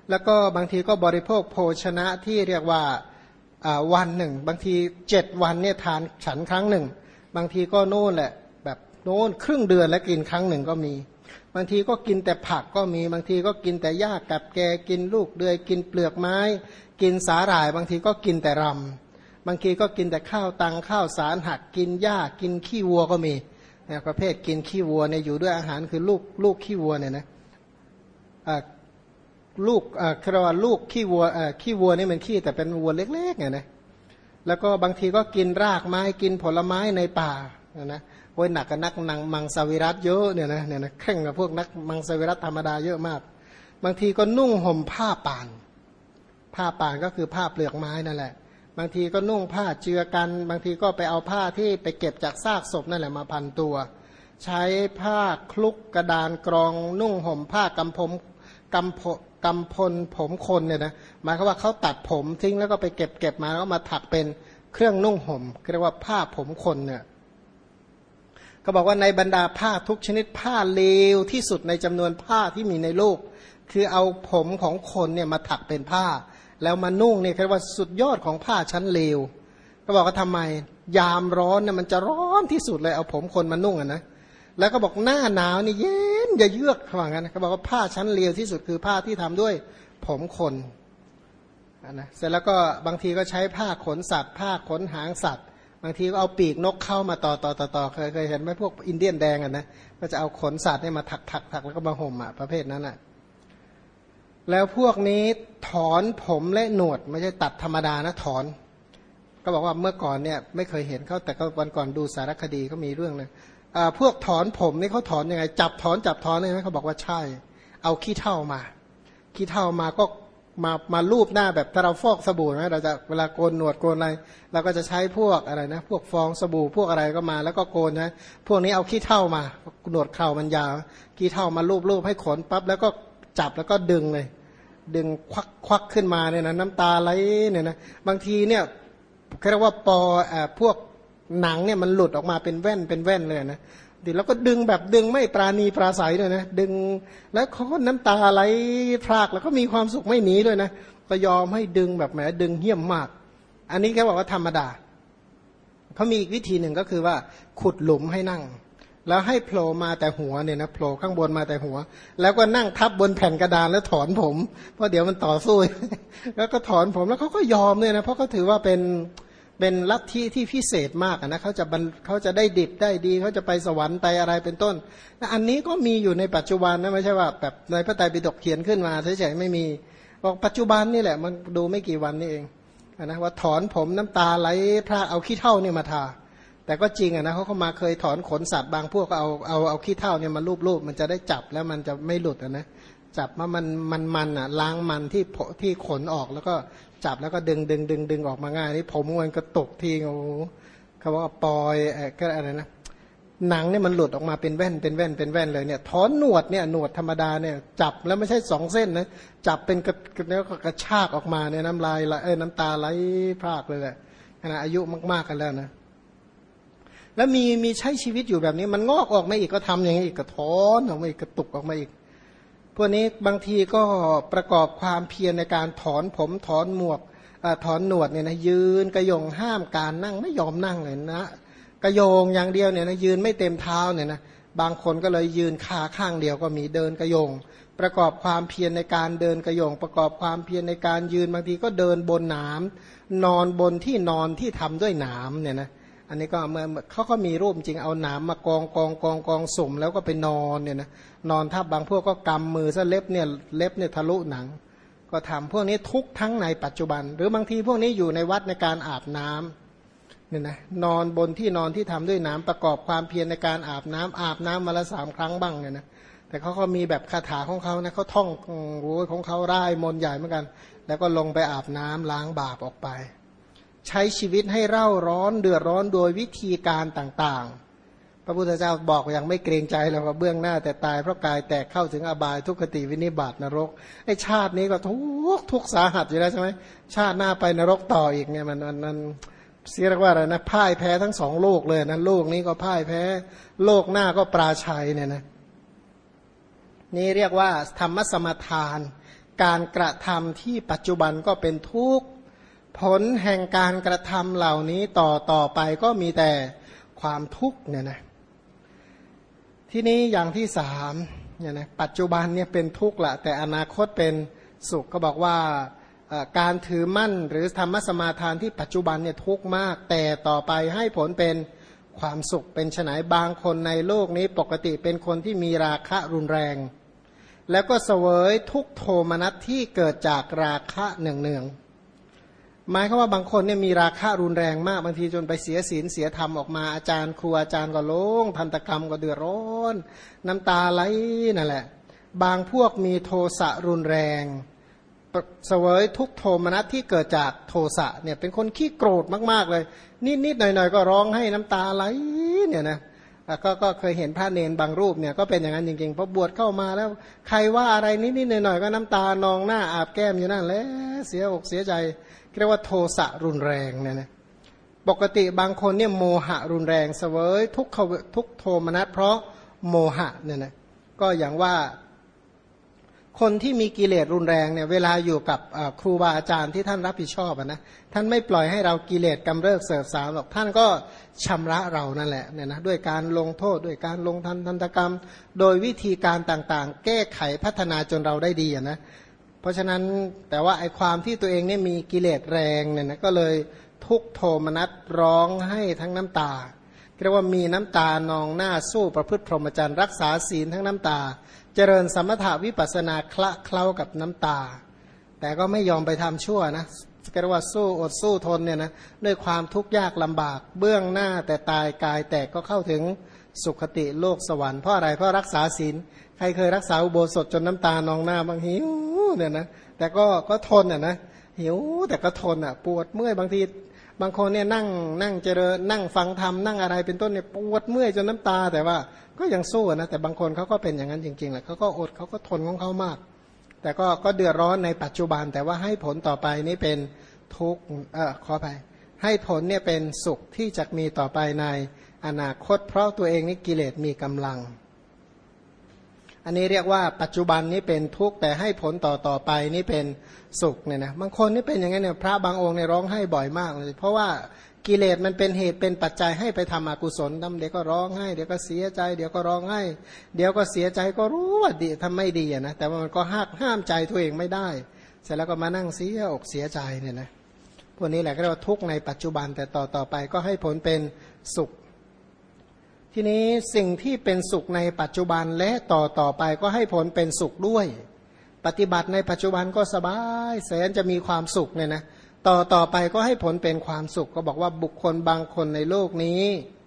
แล้วก็บางทีก็บริโภคโภชนะที่เรียกว่าวันหนึ่งบางที7 วันเนี่ยทานฉันครั้งหนึ่งบางทีก็โน่นแหละแบบโน่นครึ่งเดือนแล้วกินครั้งหนึ่งก็มีบางทีก็กินแต่ผักก็มีบางทีก็กินแต่หญ้ากับแกกินลูกเดือยกินเปลือกไม้กินสาหร่ายบางทีก็กินแต่รำบางทีก็กินแต่ข้าวตังข้าวสารหักกินหญ้ากินขี้วัวก็มีเนี่ยประเภทกินขี้วัวเนี่ยอยู่ด้วยอาหารคือลูกขี้วัวเนี่ยนะลูกคือว่าลูกขี้วัวนี่มันขี้แต่เป็นวัวเล็กๆไงนะแล้วก็บางทีก็กินรากไม้กินผลไม้ในป่านะโอ้ยหนักกับนักมังสวิรัติเยอะเนี่ยนะแข่งกับพวกนักมังสวิรัติธรรมดาเยอะมากบางทีก็นุ่งห่มผ้าป่านก็คือผ้าเปลือกไม้นั่นแหละบางทีก็นุ่งผ้าเจือกันบางทีก็ไปเอาผ้าที่ไปเก็บจากซากศพนั่นแหละมาพันตัวใช้ผ้าคลุกกระดานกรองนุ่งห่มผ้ากำพลผมคนเนี่ยนะหมายความว่าเขาตัดผมทิ้งแล้วก็ไปเก็บมาแล้วมาถักเป็นเครื่องนุ่งห่มเรียกว่าผ้าผมคนเนี่ยก็บอกว่าในบรรดาผ้าทุกชนิดผ้าเลวที่สุดในจำนวนผ้าที่มีในโลกคือเอาผมของคนเนี่ยมาถักเป็นผ้าแล้วมานุ่งเนี่ยเรียกว่าสุดยอดของผ้าชั้นเลวก็บอกว่าทำไมยามร้อนเนี่ยมันจะร้อนที่สุดเลยเอาผมคนมานุ่งนะแล้วก็บอกหน้าหนาวนี่เย็นอย่าเยือกเขาว่างั้นเขาบอกว่าผ้าชั้นเลวที่สุดคือผ้าที่ทำด้วยผมคนนะเสร็จแล้วก็บางทีก็ใช้ผ้าขนสัตว์ผ้าขนหางสัตว์บางทีก็เอาปีกนกเข้ามาต่อเคยเห็นไหมพวกอินเดียนแดงอ่ะนะก็จะเอาขนสัตว์เนี่ยมาถักแล้วก็มาห่มอ่ะประเภทนั้นอ่ะแล้วพวกนี้ถอนผมและหนวดไม่ใช่ตัดธรรมดานะถอนก็บอกว่าเมื่อก่อนเนี่ยไม่เคยเห็นเขาแต่ก็วันก่อนดูสารคดีก็มีเรื่องเลยพวกถอนผมนี่เขาถอนยังไงจับถอนใช่ไหมเขาบอกว่าใช่เอาขี้เถ้ามาก็มาลูบหน้าแบบถ้าเราฟอกสบู่นะเราจะเวลาโกนหนวดโกนอะไรเราก็จะใช้พวกอะไรนะพวกฟองสบู่พวกอะไรก็มาแล้วก็โกนนะพวกนี้เอาขี้เถ้ามาหนวดเข่ามันยาวขี้เถ้ามาลูบให้ขนปั๊บแล้วก็จับแล้วก็ดึงเลยดึงควักขึ้นมาเนี่ยนะน้ำตาไหลเนี่ยนะบางทีเนี่ยเรียกว่าพวกหนังเนี่ยมันหลุดออกมาเป็นแว่นเลยนะดิแล้วก็ดึงแบบดึงไม่ปราณีปราศัยเลยนะดึงแล้วเขาก็น้ำตาไหลพรากแล้วก็มีความสุขไม่หนีด้วยนะก็ยอมให้ดึงแบบแหมดึงเหี้ยมมากอันนี้แค่บอกว่าธรรมดาเขามีอีกวิธีหนึ่งก็คือว่าขุดหลุมให้นั่งแล้วให้โผล่มาแต่หัวเนี่ยนะโผล่ข้างบนมาแต่หัวแล้วก็นั่งทับบนแผ่นกระดานแล้วถอนผมเพราะเดี๋ยวมันต่อสู้แล้วก็ถอนผมแล้วเขาก็ยอมเนี่ยนะเพราะเขาถือว่าเป็นลัทธิที่พิเศษมากนะเขาจะได้ดิบได้ดีเขาจะไปสวรรค์ไปอะไรเป็นต้นอันนี้ก็มีอยู่ในปัจจุบันนะไม่ใช่ว่าแบบในพระไตรปิฎกเขียนขึ้นมาเฉยๆไม่มีบอกปัจจุบันนี่แหละมันดูไม่กี่วันนี่เองนะว่าถอนผมน้ำตาไหลพระเอาขี้เถ้าเนี่ยมาทาแต่ก็จริงนะเขามาเคยถอนขนสัตว์บางพวกก็เอาขี้เถ้าเนี่ยมาลูบมันจะได้จับแล้วมันจะไม่หลุดนะจับว่ามันอ่ะล้างมันที่ขนออกแล้วก็จับแล้วก็ดึงออกมาง่ายนี่ผมมันก็ตกทีโอ้เขาว่าปอยก็อะไรนะหนังเนี่ยมันหลุดออกมาเป็นแว่นเลยเนี่ยถอนหนวดเนี่ยหนวดธรรมดาเนี่ยจับแล้วไม่ใช่2 เส้นนะจับเป็นแล้วก็กระชากออกมาเนี่ยน้ำลายน้ำตาไหลพรากเลยแหละขณะอายุมากๆกันแล้วนะแล้วมีใช้ชีวิตอยู่แบบนี้มันงอกออกมาอีกก็ทำอย่างนี้อีกก็ถอนออกมาอีกกระตุกออกมาอีกพวกนี้บางทีก็ประกอบความเพียรในการถอนผมถอนหมวกถอนหนวดเนี่ยนะยืนกระยงห้ามการนั่งไม่ยอมนั่งเลยนะกระโยงอย่างเดียวเนี่ยนะยืนไม่เต็มเท้าเนี่ยนะบางคนก็เลยยืนขาข้างเดียวก็มีเดินกระโยงประกอบความเพียรในการเดินกระโยงประกอบความเพียรในการยืนบางทีก็เดินบนหนามนอนบนที่นอนที่ทำด้วยหนามเนี่ยนะอันนี้ก็เมื่อเขาก็มีรูปจริงเอาหนามมากองสุ่มแล้วก็ไปนอนเนี่ยนะนอนทับบางพวกก็กำมือซะเล็บเนี่ยทะลุหนังก็ทำพวกนี้ทุกทั้งในปัจจุบันหรือบางทีพวกนี้อยู่ในวัดในการอาบน้ำเนี่ยนะนอนบนที่นอนที่ทำด้วยน้ำประกอบความเพียรในการอาบน้ำมาละ3 ครั้งบ้างเนี่ยนะแต่เขาก็มีแบบคาถาของเขานะเขาท่องโอ้ยของเขาร่ายมนต์ใหญ่เหมือนกันแล้วก็ลงไปอาบน้ำล้างบาปออกไปใช้ชีวิตให้เร่าร้อนเดือดร้อนโดยวิธีการต่างๆพระพุทธเจ้าบอกอย่างไม่เกรงใจแล้วว่าเบื้องหน้าแต่ตายเพราะกายแตกเข้าถึงอบายทุกขติวินิบาตนรกไอ้ชาตินี้ก็ทุกสาหัสอยู่แล้วใช่ไหมชาติหน้าไปนรกต่ออีกเนี่ยมันเสียเรียกว่าอะไรนะพ่ายแพ้ทั้ง2 โลกเลยนะโลกนี้ก็พ่ายแพ้โลกหน้าก็ปราชัยเนี่ยนะนี่เรียกว่าธรรมสมทานการกระทำที่ปัจจุบันก็เป็นทุกข์ผลแห่งการกระทำเหล่านี้ต่อไปก็มีแต่ความทุกข์เนี่ยนะที่นี้อย่างที่สามเนี่ยนะปัจจุบันเนี่ยเป็นทุกข์ละแต่อนาคตเป็นสุขก็บอกว่าการถือมั่นหรือธรรมสมาทานที่ปัจจุบันเนี่ยทุกข์มากแต่ต่อไปให้ผลเป็นความสุขเป็นไฉนบางคนในโลกนี้ปกติเป็นคนที่มีราคะรุนแรงแล้วก็เสวยทุกโทมนัสที่เกิดจากราคะเนืองหมายความว่าบางคนเนี่ยมีราคะรุนแรงมากบางทีจนไปเสียศีลเสียธรรมออกมาอาจารย์ครูอาจารย์ก็ลงทันตกรรมก็เดือดร้อนน้ำตาไหลนั่นแหละบางพวกมีโทสะรุนแรงเสวยทุกโทมนัสที่เกิดจากโทสะเนี่ยเป็นคนขี้โกรธมากๆเลยนิดๆหน่อยๆก็ร้องให้น้ำตาไหลเนี่ยนะก็เคยเห็นพระเนนบางรูปเนี่ยก็เป็นอย่างนั้นจริงๆพอบวชเข้ามาแล้วใครว่าอะไรนิดๆหน่อยๆก็น้ำตานองหน้าอาบแก้มอยู่นั่นแหละเสียอกเสียใจเรียกว่าโทสะรุนแรงเนี่ยนะปกติบางคนเนี่ยโมหะรุนแรงเสวยทุกโทมนัสเพราะโมหะเนี่ยนะก็อย่างว่าคนที่มีกิเลสรุนแรงเนี่ยเวลาอยู่กับครูบาอาจารย์ที่ท่านรับผิดชอบนะท่านไม่ปล่อยให้เรากิเลสกำเริบเสบสารหรอกท่านก็ชำระเรานั่นแหละเนี่ยนะด้วยการลงโทษด้วยการลงทันตกรรมโดยวิธีการต่างๆแก้ไขพัฒนาจนเราได้ดีนะเพราะฉะนั้นแต่ว่าไอ้ความที่ตัวเองเนี่ยมีกิเลสแรงเนี่ยนะก็เลยทุกโทมนัสร้องให้ทั้งน้ำตาเรียกว่ามีน้ำตานองหน้าสู้ประพฤติพรหมจรรย์รักษาศีลทั้งน้ำตาเจริญสมถะวิปัสสนาคละเคล้ากับน้ำตาแต่ก็ไม่ยอมไปทำชั่วนะเรียกว่าสู้อดสู้ทนเนี่ยนะด้วยความทุกข์ยากลำบากเบื้องหน้าแต่ตายกายแตกก็เข้าถึงสุคติโลกสวรรค์เพราะอะไรเพราะรักษาศีลใครเคยรักษาอุโบสถจนน้ำตานองหน้าบางหิวเนี่ยนะแต่ก็ทนอ่ะนะหิวแต่ก็ทนอ่ะปวดเมื่อยบางทีบางคนเนี่ยนั่งเจริญนั่งฟังธรรมนั่งอะไรเป็นต้นเนี่ยปวดเมื่อยจนน้ำตาแต่ว่าก็ยังสู้นะแต่บางคนเขาก็เป็นอย่างนั้นจริงๆแหละเขาก็อดเขาก็ทนของเขามากแต่ก็เดือดร้อนในปัจจุบันแต่ว่าให้ผลต่อไปนี่เป็นทุกข์ขอไปให้ผลเนี่ยเป็นสุขที่จะมีต่อไปในอนาคตเพราะตัวเองนี่กิเลสมีกำลังอันนี้เรียกว่าปัจจุบันนี้เป็นทุกข์แต่ให้ผลต่อไปนี่เป็นสุขเนี่ยนะบางคนนี่เป็นอย่างนี้เนี่ยพระบางองค์เนี่ยร้องไห้บ่อยมากเลยเพราะว่ากิเลสมันเป็นเหตุเป็นปัจจัยให้ไปทำอกุศลทำเดี๋ยวก็ร้องไห้เดี๋ยวก็เสียใจเดี๋ยวก็ร้องไห้เดี๋ยวก็เสียใจก็รู้ว่าดีทำไม่ดีนะแต่ว่ามันก็ห้ามใจตัวเองไม่ได้เสร็จแล้วก็มานั่งเสียอกเสียใจเนี่ยนะพวกนี้แหละก็เรียกว่าทุกข์ในปัจจุบันแต่ต่อไปก็ให้ผลเป็นสุขทีนี้สิ่งที่เป็นสุขในปัจจุบันและต่อไปก็ให้ผลเป็นสุขด้วยปฏิบัติในปัจจุบันก็สบายแสนจะมีความสุขเนี่ยนะต่อไปก็ให้ผลเป็นความสุขก็บอกว่าบุคคลบางคนในโลกนี้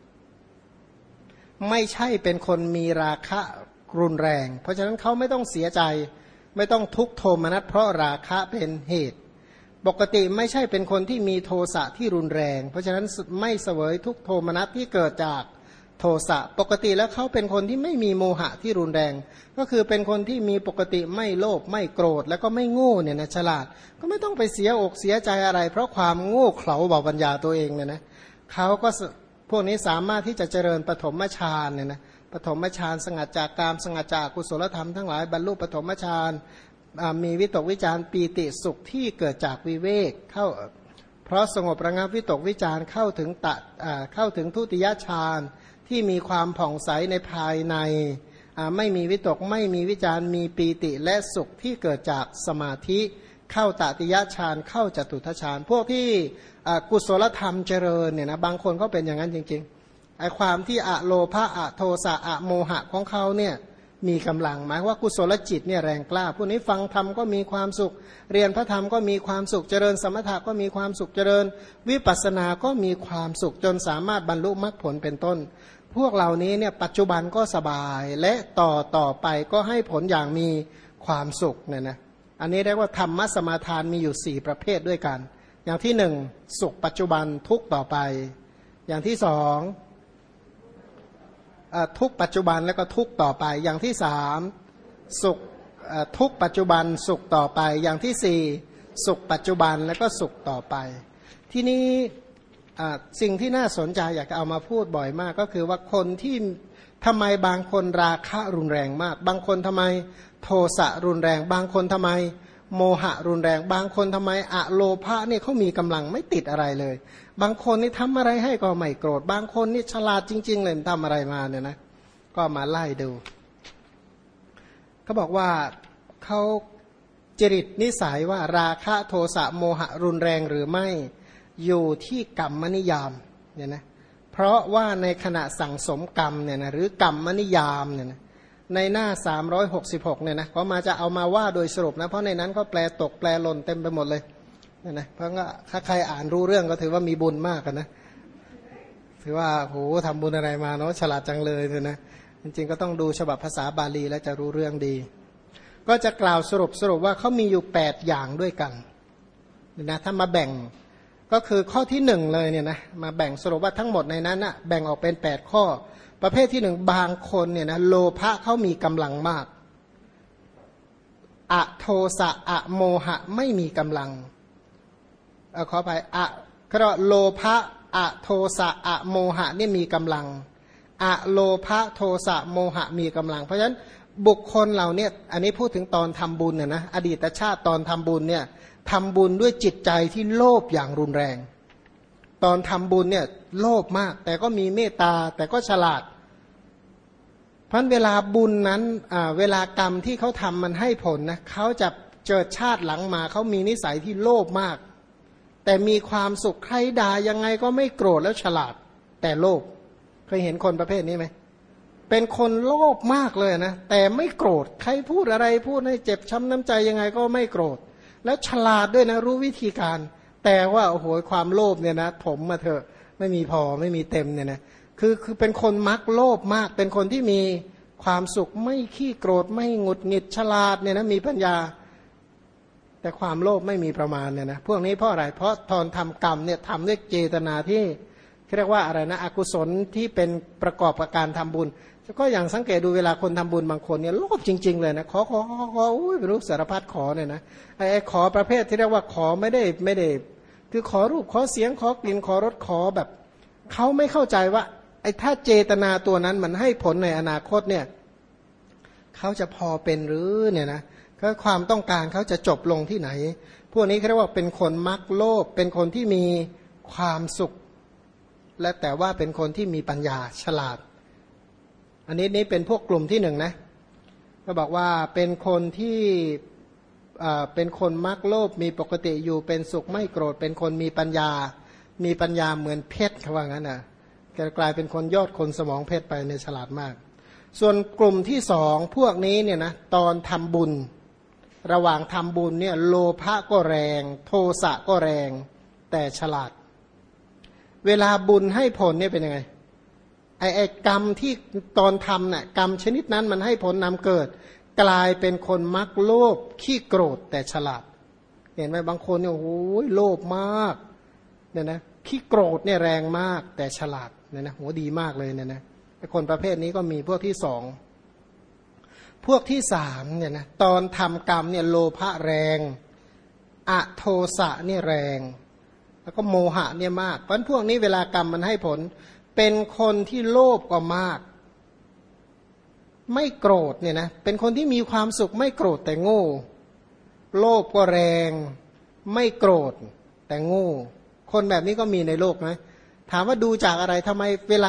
ไม่ใช่เป็นคนมีราคะรุนแรงเพราะฉะนั้นเขาไม่ต้องเสียใจไม่ต้องทุกข์โทมนัสเพราะราคะเป็นเหตุปกติไม่ใช่เป็นคนที่มีโทสะที่รุนแรงเพราะฉะนั้นไม่เสวยทุกข์โทมนัสที่เกิดจากโทสะปกติแล้วเขาเป็นคนที่ไม่มีโมหะที่รุนแรงก็คือเป็นคนที่มีปกติไม่โลภไม่โกรธแล้วก็ไม่โง่เนี่ยนะฉลาดก็ไม่ต้องไปเสียอกเสียใจอะไรเพราะความโง่เขลาเบาปัญญาตัวเองเนี่ยนะเขาก็พวกนี้สามารถที่จะเจริญปฐมฌานเนี่ยนะปฐมฌานสงัดจากกามสงัดจากกุศลธรรมทั้งหลายบรรลุปฐมฌานมีวิตกวิจารปีติสุขที่เกิดจากวิเวกเข้าเพราะสงบระงับวิตกวิจารเข้าถึงทุติยฌานที่มีความผ่องใสในภายในไม่มีวิตกไม่มีวิจารมีปีติและสุขที่เกิดจากสมาธิเข้าตติยฌานเข้าจตุทัชฌานพวกที่กุศลธรรมเจริญเนี่ยนะบางคนก็เป็นอย่างนั้นจริงๆไอ้ความที่อะโลภะอะโทสะอะโมหะของเขาเนี่ยมีกำลังหมายว่ากุศลจิตเนี่ยแรงกล้าพวกนี้ฟังธรรมก็มีความสุขเรียนพระธรรมก็มีความสุขเจริญสมถะก็มีความสุขเจริญวิปัสสนาก็มีความสุขจนสามารถบรรลุมรรคผลเป็นต้นพวกเหล่านี้เนี่ยปัจจุบันก็สบายและต่อไปก็ให้ผลอย่างมีความสุขเนี่ยนะอันนี้เรียกว่าธรรมสมาทานมีอยู่4ประเภทด้วยกันอย่างที่1สุขปัจจุบันทุกต่อไปอย่างที่2ทุกปัจจุบันแล้วก็ทุกต่อไปอย่างที่3สุขทุกปัจจุบันสุขต่อไปอย่างที่4สุขปัจจุบันแล้วก็สุขต่อไปที่นี้สิ่งที่น่าสนใจอยากจะเอามาพูดบ่อยมากก็คือว่าคนที่ทำไมบางคนราคะรุนแรงมากบางคนทำไมโทสะรุนแรงบางคนทำไมโมหะรุนแรงบางคนทำไมอะโลภะเนี่ยเขามีกำลังไม่ติดอะไรเลยบางคนนี่ทำอะไรให้ก็ไม่โกรธบางคนนี่ฉลาดจริงๆเลยทำอะไรมาเนี่ยนะก็มาไล่ดูเขาบอกว่าเขาจริตนิสัยว่าราคะโทสะโมหะรุนแรงหรือไม่อยู่ที่กรรมนิยามเนี่ยนะเพราะว่าในขณะสั่งสมกรรมเนี่ยนะหรือกรรมนิยามเนี่ยนะในหน้า366เนี่ยนะเขามาจะเอามาว่าโดยสรุปนะเพราะในนั้นก็แปลตกแปลหล่นเต็มไปหมดเลยเนี่ยนะเพราะว่าถ้าใครอ่านรู้เรื่องก็ถือว่ามีบุญมากกันนะถือว่าโหทำบุญอะไรมาเนาะฉลาดจังเลยเนี่ยนะจริงๆก็ต้องดูฉบับภาษาบาลีแล้วจะรู้เรื่องดีก็จะกล่าวสรุปว่าเขามีอยู่8อย่างด้วยกันนะถ้ามาแบ่งก็คือข้อที่1เลยเนี่ยนะมาแบ่งสรุปว่าทั้งหมดในนั้นนะแบ่งออกเป็น8ข้อประเภทที่1บางคนเนี่ยนะโลภะเขามีกำลังมากอะโทสะอะโมหะไม่มีกำลังขออภัยอะก็โลภะอะโทสะอะโมหะนี่มีกำลังอะโลภะโทสะโมหะมีกำลังเพราะฉะนั้นบุคคลเราเนี่ยอันนี้พูดถึงตอนทำบุญเนี่ยนะอดีตชาติตอนทำบุญเนี่ยทำบุญด้วยจิตใจที่โลภอย่างรุนแรงตอนทำบุญเนี่ยโลภมากแต่ก็มีเมตตาแต่ก็ฉลาดเพราะเวลาบุญนั้นเวลากรรมที่เขาทำมันให้ผลนะเขาจะเจอชาติหลังมาเขามีนิสัยที่โลภมากแต่มีความสุขใครด่ายังไงก็ไม่โกรธแล้วฉลาดแต่โลภเคยเห็นคนประเภทนี้ไหมเป็นคนโลภมากเลยนะแต่ไม่โกรธใครพูดอะไรพูดให้เจ็บช้ำน้ำใจยังไงก็ไม่โกรธแล้วฉลาดด้วยนะรู้วิธีการแต่ว่าโอ้โหความโลภเนี่ยนะถมมาเถอะไม่มีพอไม่มีเต็มเนี่ยนะคือเป็นคนมักโลภมากเป็นคนที่มีความสุขไม่ขี้โกรธไม่หงุดหงิดฉลาดเนี่ยนะมีปัญญาแต่ความโลภไม่มีประมาณเนี่ยนะพวกนี้เพราะอะไรเพราะตอนทำกรรมเนี่ยทำด้วยเจตนาที่เรียกว่าอะไรนะอกุศลที่เป็นประกอบกับการทำบุญก็อย่างสังเกตดูเวลาคนทำบุญบางคนเนี่ยโลภจริงๆเลยนะขออุ้ยไม่รู้สารพัดขอเนี่ยนะไอ้ขอประเภทที่เรียกว่าขอไม่ได้คือขอรูปขอเสียงขอกลิ่นขอรสขอแบบเขาไม่เข้าใจว่าไอ้ถ้าเจตนาตัวนั้นมันให้ผลในอนาคตเนี่ยเขาจะพอเป็นหรือเนี่ยนะก็ความต้องการเขาจะจบลงที่ไหนพวกนี้เขาเรียกว่าเป็นคนมักโลภเป็นคนที่มีความสุขและแต่ว่าเป็นคนที่มีปัญญาฉลาดอันนี้เป็นพวกกลุ่มที่1นะก็บอกว่าเป็นคนที่เป็นคนมักโลภมีปกติอยู่เป็นสุขไม่โกรธเป็นคนมีปัญญาเหมือนเพชรเขาว่างั้นนะกลายเป็นคนยอดคนสมองเพชรไปในฉลาดมากส่วนกลุ่มที่2พวกนี้เนี่ยนะตอนทำบุญระหว่างทำบุญเนี่ยโลภะก็แรงโทสะก็แรงแต่ฉลาดเวลาบุญให้ผลเนี่ยเป็นยังไงไอ้กรรมที่ตอนทำน่ะกรรมชนิดนั้นมันให้ผลนำเกิดกลายเป็นคนมักโลภขี้โกรธแต่ฉลาดเห็นไหมบางคนเนี่ยโอ้ยโลภมากเนี่ยนะขี้โกรธเนี่ยแรงมากแต่ฉลาดเนี่ยนะโหดีมากเลยเนี่ยนะไอ้คนประเภทนี้ก็มีพวกที่2พวกที่3เนี่ยนะตอนทำกรรมเนี่ยโลภะแรงอโทสะเนี่ยแรงแล้วก็โมหะเนี่ยมากเพราะพวกนี้เวลากรรมมันให้ผลเป็นคนที่โลภก็มากไม่โกรธเนี่ยนะเป็นคนที่มีความสุขไม่โกรธแต่โง่โลภก็แรงไม่โกรธแต่โง่คนแบบนี้ก็มีในโลกนะถามว่าดูจากอะไรทำไมเวลา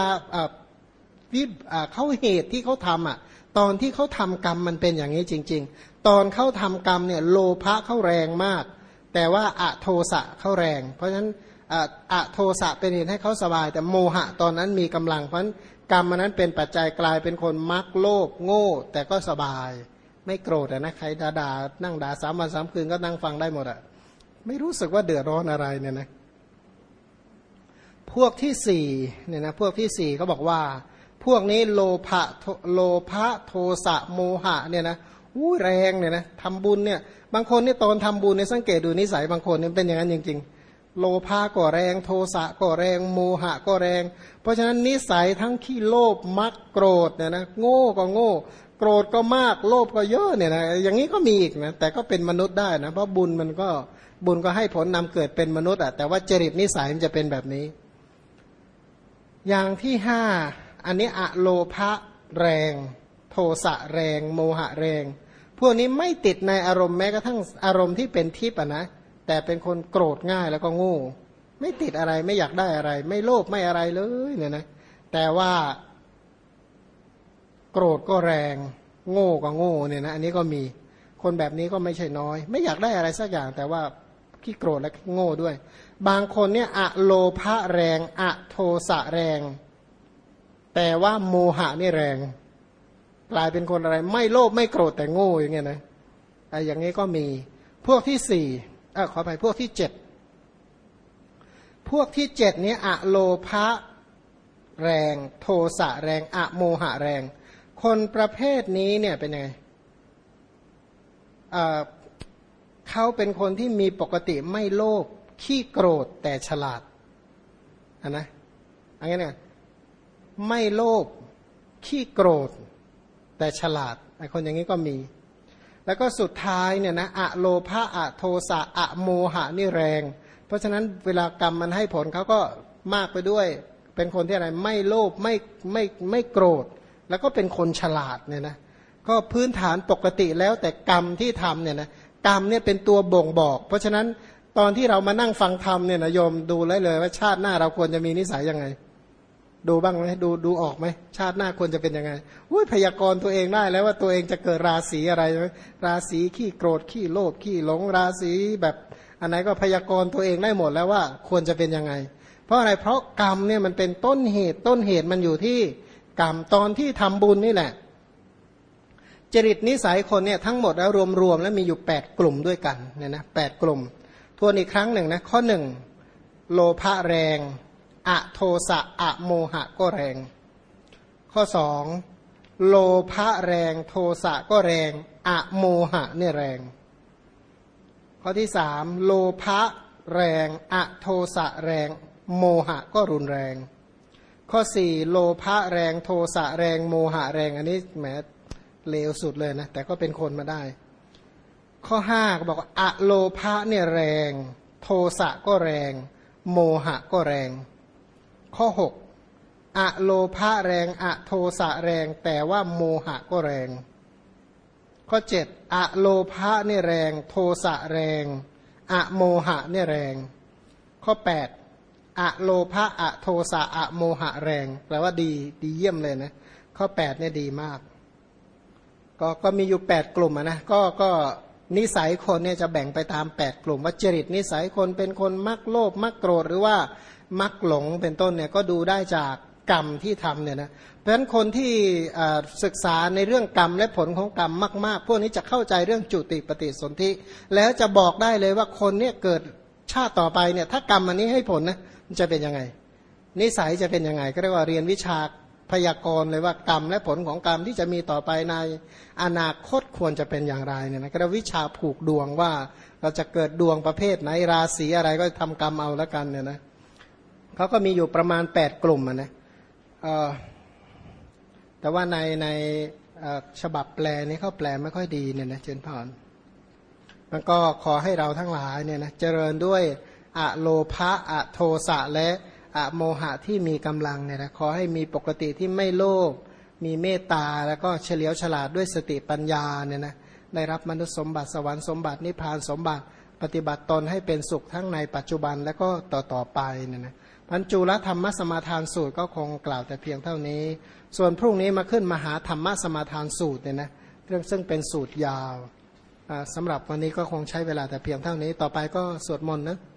เขาเหตุที่เขาทำตอนที่เขาทำกรรมมันเป็นอย่างนี้จริงๆตอนเขาทำกรรมเนี่ยโลภะเขาแรงมากแต่ว่าอโทสะเขาแรงเพราะฉะนั้นอโทสะเป็นเหตุให้เขาสบายแต่โมหะตอนนั้นมีกำลังเพราะฉะนั้นกรรมนั้นเป็นปัจจัยกลายเป็นคนมักโลภโง่แต่ก็สบายไม่โกรธนะใครด่านั่งด่า3 วัน 3 คืนก็นั่งฟังได้หมดไม่รู้สึกว่าเดือดร้อนอะไรเนี่ยนะพวกที่4เนี่ยนะพวกที่4เขาบอกว่าพวกนี้โลภะโทสะโมหะเนี่ยนะแรงเนี่ยนะทำบุญเนี่ยบางคนเนี่ยตอนทำบุญเนี่ยสังเกตดูนิสัยบางคนเนี่ยเป็นอย่างนั้นจริงๆโลภะก็แรงโทสะก็แรงโมหะก็แรงเพราะฉะนั้นนิสัยทั้งขี้โลภมักโกรธเนี่ยนะโง่ก็โง่โกรธก็มากโลภก็เยอะเนี่ยนะอย่างนี้ก็มีอีกนะแต่ก็เป็นมนุษย์ได้นะเพราะบุญก็ให้ผลนำเกิดเป็นมนุษย์แต่ว่าจริตนิสัยมันจะเป็นแบบนี้อย่างที่5อันนี้อโลภะแรงโทสะแรงโมหะแรงพวกนี้ไม่ติดในอารมณ์แม้กระทั่งอารมณ์ที่เป็นทิพย์นะแต่เป็นคนโกรธง่ายแล้วก็โง่ไม่ติดอะไรไม่อยากได้อะไรไม่โลภไม่อะไรเลยเนี่ยนะแต่ว่าโกรธก็แรงโง่ก็โง่เนี่ยนะอันนี้ก็มีคนแบบนี้ก็ไม่ใช่น้อยไม่อยากได้อะไรสักอย่างแต่ว่าขี้โกรธและโง่ด้วยบางคนเนี่ยอะโลภะแรงอะโทสะแรงแต่ว่าโมหะนี่แรงกลายเป็นคนอะไรไม่โลภไม่โกรธแต่โง่อย่างเงี้ยนะไอ้อย่างนี้ก็มีพวกที่สี่ขอไปพวกที่เจ็ดพวกที่เจ็ดนี้อะโลภะแรงโทสะแรงอะโมหะแรงคนประเภทนี้เนี่ยเป็นไงเขาเป็นคนที่มีปกติไม่โลภขี้โกรธแต่ฉลาดนะอันนี้เนี่ยไม่โลภขี้โกรธแต่ฉลาดไอ้คนอย่างนี้ก็มีแล้วก็สุดท้ายเนี่ยนะอะโลภะอะโทสะอะโมหะนี่แรงเพราะฉะนั้นเวลากรรมมันให้ผลเขาก็มากไปด้วยเป็นคนที่อะไรไม่โลภไม่โกรธแล้วก็เป็นคนฉลาดเนี่ยนะก็พื้นฐานปกติแล้วแต่กรรมที่ทำเนี่ยนะกรรมเนี่ยเป็นตัวบ่งบอกเพราะฉะนั้นตอนที่เรามานั่งฟังธรรมเนี่ยนะโยมดูเลยว่าชาติหน้าเราควรจะมีนิสัยยังไงดูบ้างไหมดูออกไหมชาติหน้าควรจะเป็นยังไงพยากรณ์ตัวเองได้แล้วว่าตัวเองจะเกิดราศีอะไรราศีขี้โกรธขี้โลภขี้หลงราศีแบบอันไหนก็พยากรณ์ตัวเองได้หมดแล้วว่าควรจะเป็นยังไงเพราะอะไรเพราะกรรมเนี่ยมันเป็นต้นเหตุมันอยู่ที่กรรมตอนที่ทำบุญนี่แหละจริตนิสัยคนเนี่ยทั้งหมดแล้วรวมแล้วมีอยู่8กลุ่มด้วยกันเนี่ยนะ8กลุ่มทวนอีกครั้งหนึ่งนะข้อ1โลภะแรงอะโทสะอะโมหะก็แรงข้อ2โลภะแรงโทสะก็แรงอะโมหะเนี่ยแรงข้อที่3โลภะแรงอะโทสะแรงโมหะก็รุนแรงข้อ4โลภะแรงโทสะแรงโมหะแรงอันนี้แหมเลวสุดเลยนะแต่ก็เป็นคนมาได้ข้อ5ก็บอกว่าอะโลภะเนี่ยแรงโทสะก็แรงโมหะก็แรงข้อ6อะโลภะแรงอะโทสะแรงแต่ว่าโมหะก็แรงข้อ7อะโลภะเนี่ยแรงโทสะแรงอะโมหะเนี่ยแรงข้อ8อะโลภะอะโทสะอะโมหะแรงแปลว่าดีเยี่ยมเลยนะข้อ8เนี่ยดีมากก็มีอยู่8กลุ่มนะก็นิสัยคนเนี่ยจะแบ่งไปตาม8กลุ่มว่าจริตนิสัยคนเป็นคนมักโลภมักโกรธหรือว่ามักหลงเป็นต้นเนี่ยก็ดูได้จากกรรมที่ทำเนี่ยนะเพราะฉะนั้นคนที่ศึกษาในเรื่องกรรมและผลของกรรมมากๆพวกนี้จะเข้าใจเรื่องจุติปฏิสนธิแล้วจะบอกได้เลยว่าคนเนี่ยเกิดชาติต่อไปเนี่ยถ้ากรรมอันนี้ให้ผลนะมันจะเป็นยังไงนิสัยจะเป็นยังไงก็เรียกว่าเรียนวิชาพยากรณ์เลยว่ากรรมและผลของกรรมที่จะมีต่อไปในอนาคตควรจะเป็นอย่างไรเนี่ยนะก็เรียกวิชาผูกดวงว่าเราจะเกิดดวงประเภทไหนราศีอะไรก็ทำกรรมเอาแล้วกันเนี่ยนะเขาก็มีอยู่ประมาณ8กลุ่มนะแต่ว่าในฉบับแปลนี้เขาแปลไม่ค่อยดีเนี่ยนะเจนพรมันก็ขอให้เราทั้งหลายเนี่ยนะเจริญด้วยอะโลภะอะโทสะและอะโมหะที่มีกำลังเนี่ยนะขอให้มีปกติที่ไม่โลภมีเมตตาแล้วก็เฉลียวฉลาดด้วยสติปัญญาเนี่ยนะได้รับมนุษย์สมบัติสวรรค์สมบัตินิพพานสมบัติปฏิบัติตนให้เป็นสุขทั้งในปัจจุบันและก็ต่อไปเนี่ยนะพันจุลธรรมสมาทานสูตรก็คงกล่าวแต่เพียงเท่านี้ส่วนพรุ่งนี้มาขึ้นมหาธรรมสมาทานสูตรเนี่ยนะเรื่องซึ่งเป็นสูตรยาวสำหรับวันนี้ก็คงใช้เวลาแต่เพียงเท่านี้ต่อไปก็สวดมนต์นะ